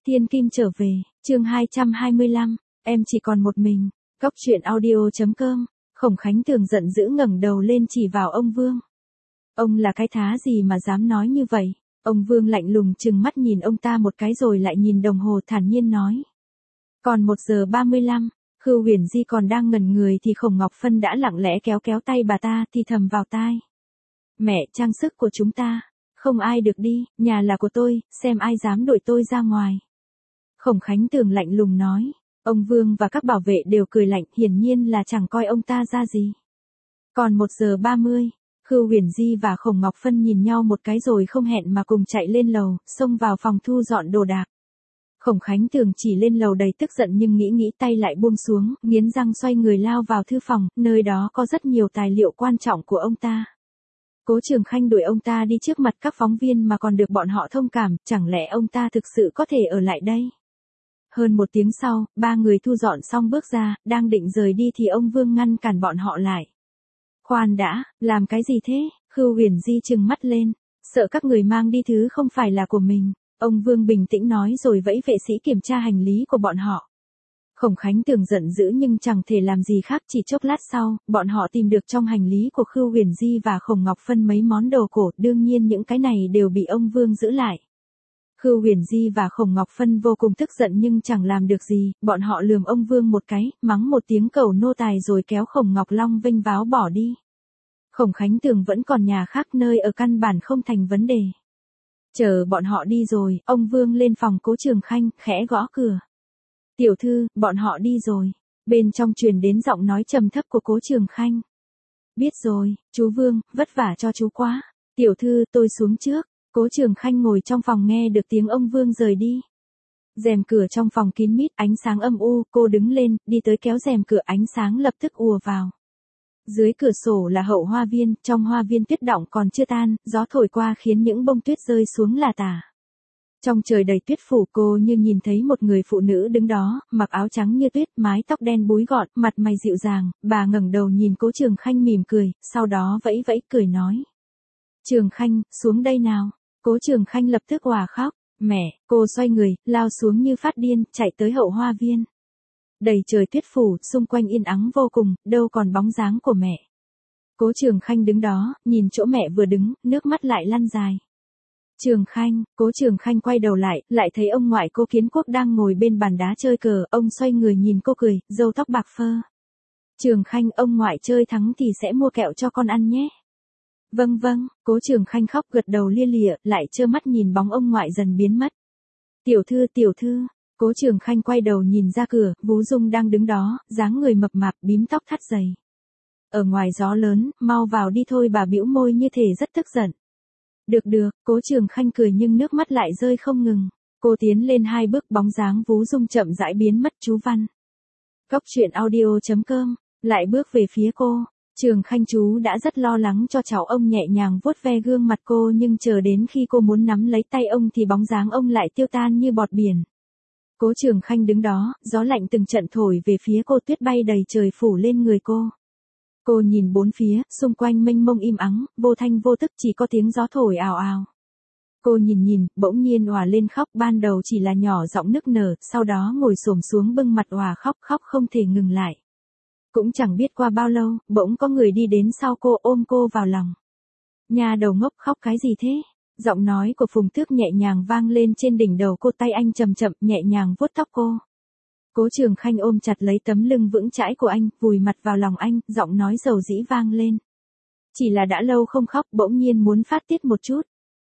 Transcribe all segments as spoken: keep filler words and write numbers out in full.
Thiên Kim trở về, chương hai trăm hai mươi lăm, em chỉ còn một mình. Cóc truyện audio.com. Khổng Khánh Tường giận dữ ngẩng đầu lên chỉ vào ông Vương. Ông là cái thá gì mà dám nói như vậy? Ông Vương lạnh lùng trừng mắt nhìn ông ta một cái rồi lại nhìn đồng hồ thản nhiên nói. Còn một giờ ba mươi lăm, Khưu Huyền Di còn đang ngẩn người thì Khổng Ngọc Phân đã lặng lẽ kéo kéo tay bà ta thì thầm vào tai. Mẹ, trang sức của chúng ta, không ai được đi, nhà là của tôi, xem ai dám đuổi tôi ra ngoài. Khổng Khánh Tường lạnh lùng nói. Ông Vương và các bảo vệ đều cười lạnh, hiển nhiên là chẳng coi ông ta ra gì. Còn một giờ ba mươi, Khưu Huyền Di và Khổng Ngọc Phân nhìn nhau một cái rồi không hẹn mà cùng chạy lên lầu, xông vào phòng thu dọn đồ đạc. Khổng Khánh Tường chỉ lên lầu đầy tức giận nhưng nghĩ nghĩ tay lại buông xuống, nghiến răng xoay người lao vào thư phòng, nơi đó có rất nhiều tài liệu quan trọng của ông ta. Cố Trường Khanh đuổi ông ta đi trước mặt các phóng viên mà còn được bọn họ thông cảm, chẳng lẽ ông ta thực sự có thể ở lại đây? Hơn một tiếng sau, ba người thu dọn xong bước ra, đang định rời đi thì ông Vương ngăn cản bọn họ lại. Khoan đã, làm cái gì thế? Khưu Huyền Di trừng mắt lên, sợ các người mang đi thứ không phải là của mình. Ông Vương bình tĩnh nói rồi vẫy vệ sĩ kiểm tra hành lý của bọn họ. Khổng Khánh Tường giận dữ nhưng chẳng thể làm gì khác, chỉ chốc lát sau, bọn họ tìm được trong hành lý của Khưu Huyền Di và Khổng Ngọc Phân mấy món đồ cổ, đương nhiên những cái này đều bị ông Vương giữ lại. Khưu Huyền Di và Khổng Ngọc Phân vô cùng tức giận nhưng chẳng làm được gì, bọn họ lườm ông Vương một cái, mắng một tiếng cẩu nô tài rồi kéo Khổng Ngọc Long vênh váo bỏ đi. Khổng Khánh Tường vẫn còn nhà khác nơi ở căn bản không thành vấn đề. Chờ bọn họ đi rồi, ông Vương lên phòng Cố Trường Khanh, khẽ gõ cửa. Tiểu thư, bọn họ đi rồi. Bên trong truyền đến giọng nói trầm thấp của Cố Trường Khanh. Biết rồi, chú Vương, vất vả cho chú quá. Tiểu thư, tôi xuống trước. Cố Trường Khanh ngồi trong phòng nghe được tiếng ông Vương rời đi. Rèm cửa trong phòng kín mít, ánh sáng âm u, cô đứng lên, đi tới kéo rèm cửa, ánh sáng lập tức ùa vào. Dưới cửa sổ là hậu hoa viên, trong hoa viên tuyết đọng còn chưa tan, gió thổi qua khiến những bông tuyết rơi xuống là tả. Trong trời đầy tuyết phủ, cô như nhìn thấy một người phụ nữ đứng đó, mặc áo trắng như tuyết, mái tóc đen búi gọn, mặt mày dịu dàng, bà ngẩng đầu nhìn Cố Trường Khanh mỉm cười, sau đó vẫy vẫy cười nói. Trường Khanh, xuống đây nào. Cố Trường Khanh lập tức òa khóc. Mẹ, cô xoay người, lao xuống như phát điên, chạy tới hậu hoa viên. Đầy trời tuyết phủ, xung quanh yên ắng vô cùng, đâu còn bóng dáng của mẹ. Cố Trường Khanh đứng đó, nhìn chỗ mẹ vừa đứng, nước mắt lại lăn dài. Trường Khanh, Cố Trường Khanh quay đầu lại, lại thấy ông ngoại Cố Kiến Quốc đang ngồi bên bàn đá chơi cờ, ông xoay người nhìn cô cười, râu tóc bạc phơ. Trường Khanh, ông ngoại chơi thắng thì sẽ mua kẹo cho con ăn nhé. Vâng vâng, Cố Trường Khanh khóc gật đầu lia lịa, lại trơ mắt nhìn bóng ông ngoại dần biến mất. Tiểu thư, tiểu thư, Cố Trường Khanh quay đầu nhìn ra cửa, Vú Dung đang đứng đó, dáng người mập mạp, bím tóc thắt dày. Ở ngoài gió lớn, mau vào đi thôi, bà bĩu môi như thể rất tức giận. Được được, Cố Trường Khanh cười nhưng nước mắt lại rơi không ngừng. Cô tiến lên hai bước, bóng dáng Vú Dung chậm rãi biến mất. Chú Văn. Cóc truyện audio.com, lại bước về phía cô. Trường Khanh chú đã rất lo lắng cho cháu, ông nhẹ nhàng vuốt ve gương mặt cô nhưng chờ đến khi cô muốn nắm lấy tay ông thì bóng dáng ông lại tiêu tan như bọt biển. Cố Trường Khanh đứng đó, gió lạnh từng trận thổi về phía cô, tuyết bay đầy trời phủ lên người cô. Cô nhìn bốn phía, xung quanh mênh mông im ắng, vô thanh vô tức chỉ có tiếng gió thổi ào ào. Cô nhìn nhìn, bỗng nhiên òa lên khóc, ban đầu chỉ là nhỏ giọng nức nở, sau đó ngồi xổm xuống bưng mặt òa khóc, khóc không thể ngừng lại. Cũng chẳng biết qua bao lâu, bỗng có người đi đến sau cô, ôm cô vào lòng. Nhà đầu ngốc, khóc cái gì thế? Giọng nói của Phùng Tước nhẹ nhàng vang lên trên đỉnh đầu cô, tay anh chậm chậm nhẹ nhàng vuốt tóc cô. Cố Trường Khanh ôm chặt lấy tấm lưng vững chãi của anh, vùi mặt vào lòng anh, giọng nói dầu dĩ vang lên. Chỉ là đã lâu không khóc, bỗng nhiên muốn phát tiết một chút.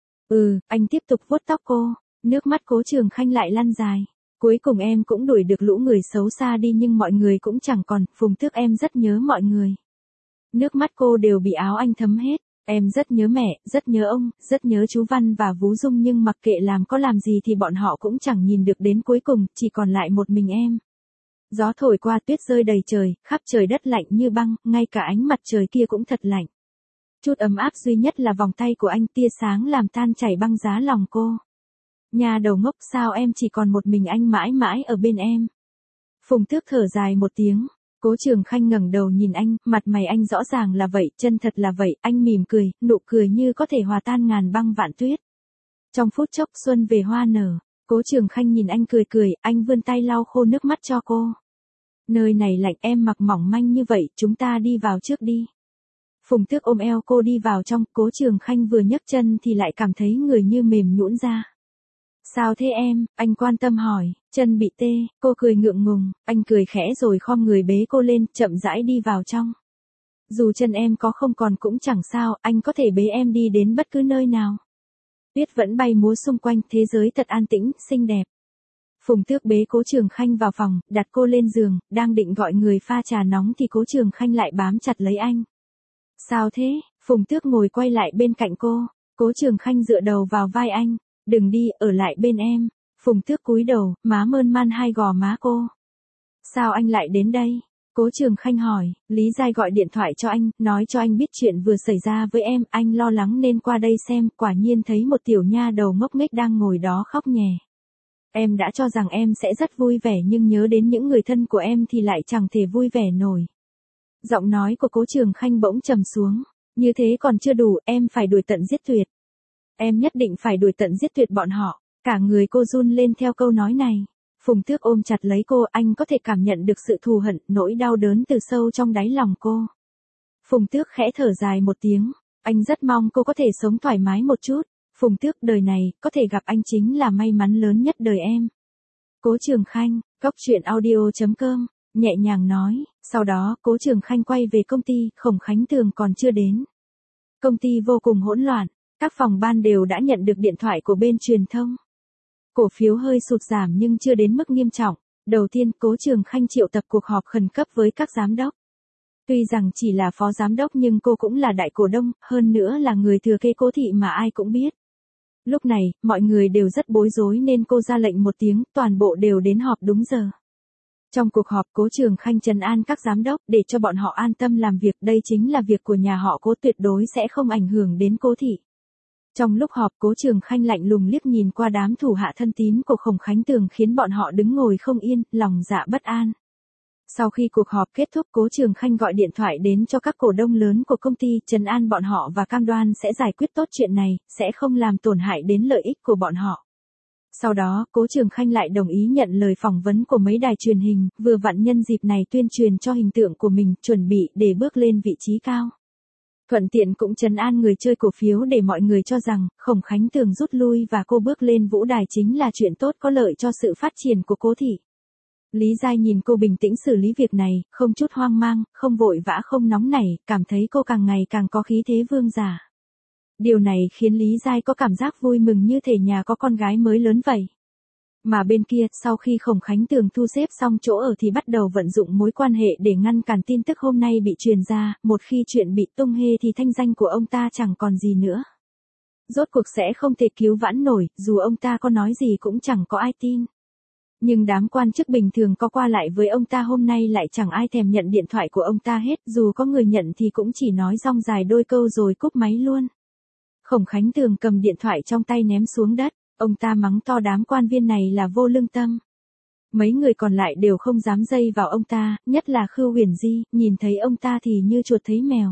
Ừ, anh tiếp tục vuốt tóc cô, nước mắt Cố Trường Khanh lại lăn dài. Cuối cùng em cũng đuổi được lũ người xấu xa đi nhưng mọi người cũng chẳng còn, Phùng Tước em rất nhớ mọi người. Nước mắt cô đều bị áo anh thấm hết. Em rất nhớ mẹ, rất nhớ ông, rất nhớ chú Văn và Vú Dung nhưng mặc kệ làm có làm gì thì bọn họ cũng chẳng nhìn được đến cuối cùng, chỉ còn lại một mình em. Gió thổi qua, tuyết rơi đầy trời, khắp trời đất lạnh như băng, ngay cả ánh mặt trời kia cũng thật lạnh. Chút ấm áp duy nhất là vòng tay của anh, tia sáng làm tan chảy băng giá lòng cô. Nhà đầu ngốc, sao em chỉ còn một mình anh mãi mãi ở bên em? Phùng Tước thở dài một tiếng. Cố Trường Khanh ngẩng đầu nhìn anh, mặt mày anh rõ ràng là vậy, chân thật là vậy, anh mỉm cười, nụ cười như có thể hòa tan ngàn băng vạn tuyết. Trong phút chốc xuân về hoa nở, Cố Trường Khanh nhìn anh cười cười, anh vươn tay lau khô nước mắt cho cô. Nơi này lạnh, em mặc mỏng manh như vậy, chúng ta đi vào trước đi. Phùng Tước ôm eo cô đi vào trong, Cố Trường Khanh vừa nhấc chân thì lại cảm thấy người như mềm nhũn ra. Sao thế em, anh quan tâm hỏi, chân bị tê, cô cười ngượng ngùng, anh cười khẽ rồi khom người bế cô lên, chậm rãi đi vào trong. Dù chân em có không còn cũng chẳng sao, anh có thể bế em đi đến bất cứ nơi nào. Tuyết vẫn bay múa xung quanh, thế giới thật an tĩnh, xinh đẹp. Phùng Tước bế Cố Trường Khanh vào phòng, đặt cô lên giường, đang định gọi người pha trà nóng thì Cố Trường Khanh lại bám chặt lấy anh. Sao thế? Phùng Tước ngồi quay lại bên cạnh cô, Cố Trường Khanh dựa đầu vào vai anh, đừng đi, ở lại bên em. Phùng Tước cúi đầu, má mơn man hai gò má cô. Sao anh lại đến đây? Cố Trường Khanh hỏi, Lý Giai gọi điện thoại cho anh, nói cho anh biết chuyện vừa xảy ra với em, anh lo lắng nên qua đây xem, quả nhiên thấy một tiểu nha đầu ngốc nghếch đang ngồi đó khóc nhè. Em đã cho rằng em sẽ rất vui vẻ nhưng nhớ đến những người thân của em thì lại chẳng thể vui vẻ nổi. Giọng nói của Cố Trường Khanh bỗng trầm xuống, như thế còn chưa đủ, em phải đuổi tận giết tuyệt. Em nhất định phải đuổi tận giết tuyệt bọn họ, cả người cô run lên theo câu nói này. Phùng Tước ôm chặt lấy cô, anh có thể cảm nhận được sự thù hận, nỗi đau đớn từ sâu trong đáy lòng cô. Phùng Tước khẽ thở dài một tiếng, anh rất mong cô có thể sống thoải mái một chút. Phùng Tước, đời này, có thể gặp anh chính là may mắn lớn nhất đời em. Cố Trường Khanh, góc truyện audio chấm com, nhẹ nhàng nói, sau đó, Cố Trường Khanh quay về công ty, Khổng Khánh Tường còn chưa đến. Công ty vô cùng hỗn loạn, các phòng ban đều đã nhận được điện thoại của bên truyền thông. Cổ phiếu hơi sụt giảm nhưng chưa đến mức nghiêm trọng. Đầu tiên, Cố Trường Khanh triệu tập cuộc họp khẩn cấp với các giám đốc. Tuy rằng chỉ là phó giám đốc nhưng cô cũng là đại cổ đông, hơn nữa là người thừa kế Cố thị mà ai cũng biết. Lúc này, mọi người đều rất bối rối nên cô ra lệnh một tiếng, toàn bộ đều đến họp đúng giờ. Trong cuộc họp, Cố Trường Khanh trấn an các giám đốc để cho bọn họ an tâm làm việc, đây chính là việc của nhà họ Cố, tuyệt đối sẽ không ảnh hưởng đến Cố thị. Trong lúc họp, Cố Trường Khanh lạnh lùng liếc nhìn qua đám thủ hạ thân tín của Khổng Khánh Tường khiến bọn họ đứng ngồi không yên, lòng dạ bất an. Sau khi cuộc họp kết thúc, Cố Trường Khanh gọi điện thoại đến cho các cổ đông lớn của công ty, trấn an bọn họ và cam đoan sẽ giải quyết tốt chuyện này, sẽ không làm tổn hại đến lợi ích của bọn họ. Sau đó, Cố Trường Khanh lại đồng ý nhận lời phỏng vấn của mấy đài truyền hình, vừa vặn nhân dịp này tuyên truyền cho hình tượng của mình, chuẩn bị để bước lên vị trí cao. Thuận tiện cũng trấn an người chơi cổ phiếu để mọi người cho rằng, Khổng Khánh Tường rút lui và cô bước lên vũ đài chính là chuyện tốt có lợi cho sự phát triển của Cố thị. Lý Giai nhìn cô bình tĩnh xử lý việc này, không chút hoang mang, không vội vã không nóng nảy, cảm thấy cô càng ngày càng có khí thế vương giả. Điều này khiến Lý Giai có cảm giác vui mừng như thể nhà có con gái mới lớn vậy. Mà bên kia, sau khi Khổng Khánh Tường thu xếp xong chỗ ở thì bắt đầu vận dụng mối quan hệ để ngăn cản tin tức hôm nay bị truyền ra, một khi chuyện bị tung hê thì thanh danh của ông ta chẳng còn gì nữa. Rốt cuộc sẽ không thể cứu vãn nổi, dù ông ta có nói gì cũng chẳng có ai tin. Nhưng đám quan chức bình thường có qua lại với ông ta hôm nay lại chẳng ai thèm nhận điện thoại của ông ta hết, dù có người nhận thì cũng chỉ nói rong dài đôi câu rồi cúp máy luôn. Khổng Khánh Tường cầm điện thoại trong tay ném xuống đất, ông ta mắng to đám quan viên này là vô lương tâm. Mấy người còn lại đều không dám dây vào ông ta, nhất là Khưu Huyền Di, nhìn thấy ông ta thì như chuột thấy mèo.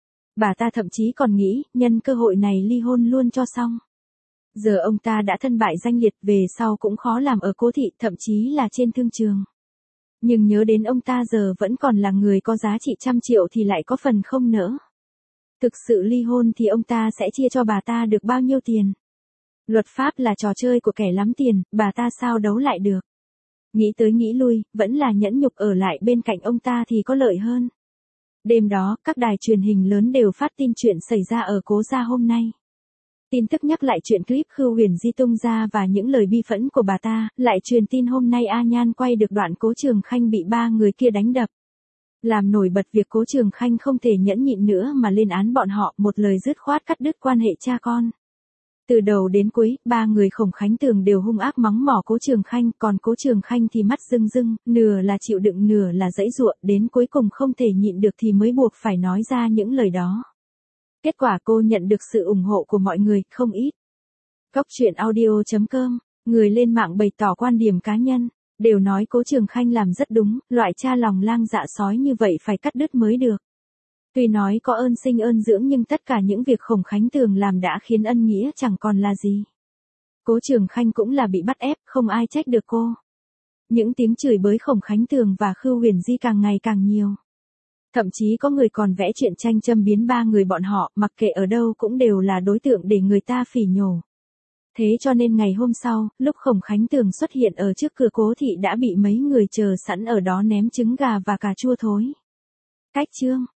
Bà ta thậm chí còn nghĩ, nhân cơ hội này ly hôn luôn cho xong. Giờ ông ta đã thân bại danh liệt, về sau cũng khó làm ở Cố thị, thậm chí là trên thương trường. Nhưng nhớ đến ông ta giờ vẫn còn là người có giá trị trăm triệu thì lại có phần không nỡ. Thực sự ly hôn thì ông ta sẽ chia cho bà ta được bao nhiêu tiền? Luật pháp là trò chơi của kẻ lắm tiền, bà ta sao đấu lại được? Nghĩ tới nghĩ lui, vẫn là nhẫn nhục ở lại bên cạnh ông ta thì có lợi hơn. Đêm đó, các đài truyền hình lớn đều phát tin chuyện xảy ra ở Cố gia hôm nay. Tin tức nhắc lại chuyện clip Khưu Huyền Di tung ra và những lời bi phẫn của bà ta, lại truyền tin hôm nay A Nhan quay được đoạn Cố Trường Khanh bị ba người kia đánh đập. Làm nổi bật việc Cố Trường Khanh không thể nhẫn nhịn nữa mà lên án bọn họ, một lời dứt khoát cắt đứt quan hệ cha con. Từ đầu đến cuối, ba người Khổng Khánh Tường đều hung ác mắng mỏ Cố Trường Khanh, còn Cố Trường Khanh thì mắt rưng rưng, nửa là chịu đựng nửa là giãy giụa, đến cuối cùng không thể nhịn được thì mới buộc phải nói ra những lời đó. Kết quả cô nhận được sự ủng hộ của mọi người, không ít. Góc truyện audio chấm com, người lên mạng bày tỏ quan điểm cá nhân, đều nói Cố Trường Khanh làm rất đúng, loại cha lòng lang dạ sói như vậy phải cắt đứt mới được. Tuy nói có ơn sinh ơn dưỡng nhưng tất cả những việc Khổng Khánh Tường làm đã khiến ân nghĩa chẳng còn là gì. Cố Trường Khanh cũng là bị bắt ép, không ai trách được cô. Những tiếng chửi bới Khổng Khánh Tường và Khưu Huyền Di càng ngày càng nhiều. Thậm chí có người còn vẽ chuyện tranh châm biếm ba người bọn họ, mặc kệ ở đâu cũng đều là đối tượng để người ta phỉ nhổ. Thế cho nên ngày hôm sau, lúc Khổng Khánh Tường xuất hiện ở trước cửa Cố thị đã bị mấy người chờ sẵn ở đó ném trứng gà và cà chua thối. Cách chương